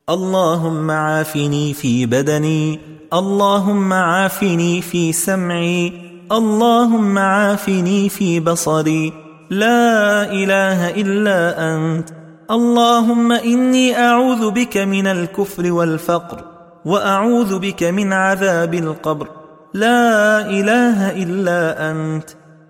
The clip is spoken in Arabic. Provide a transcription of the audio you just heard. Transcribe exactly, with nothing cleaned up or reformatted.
اللهم عافني في بدني، اللهم عافني في سمعي، اللهم عافني في بصري، لا إله إلا أنت. اللهم إني أعوذ بك من الكفر والفقر، وأعوذ بك من عذاب القبر، لا إله إلا أنت.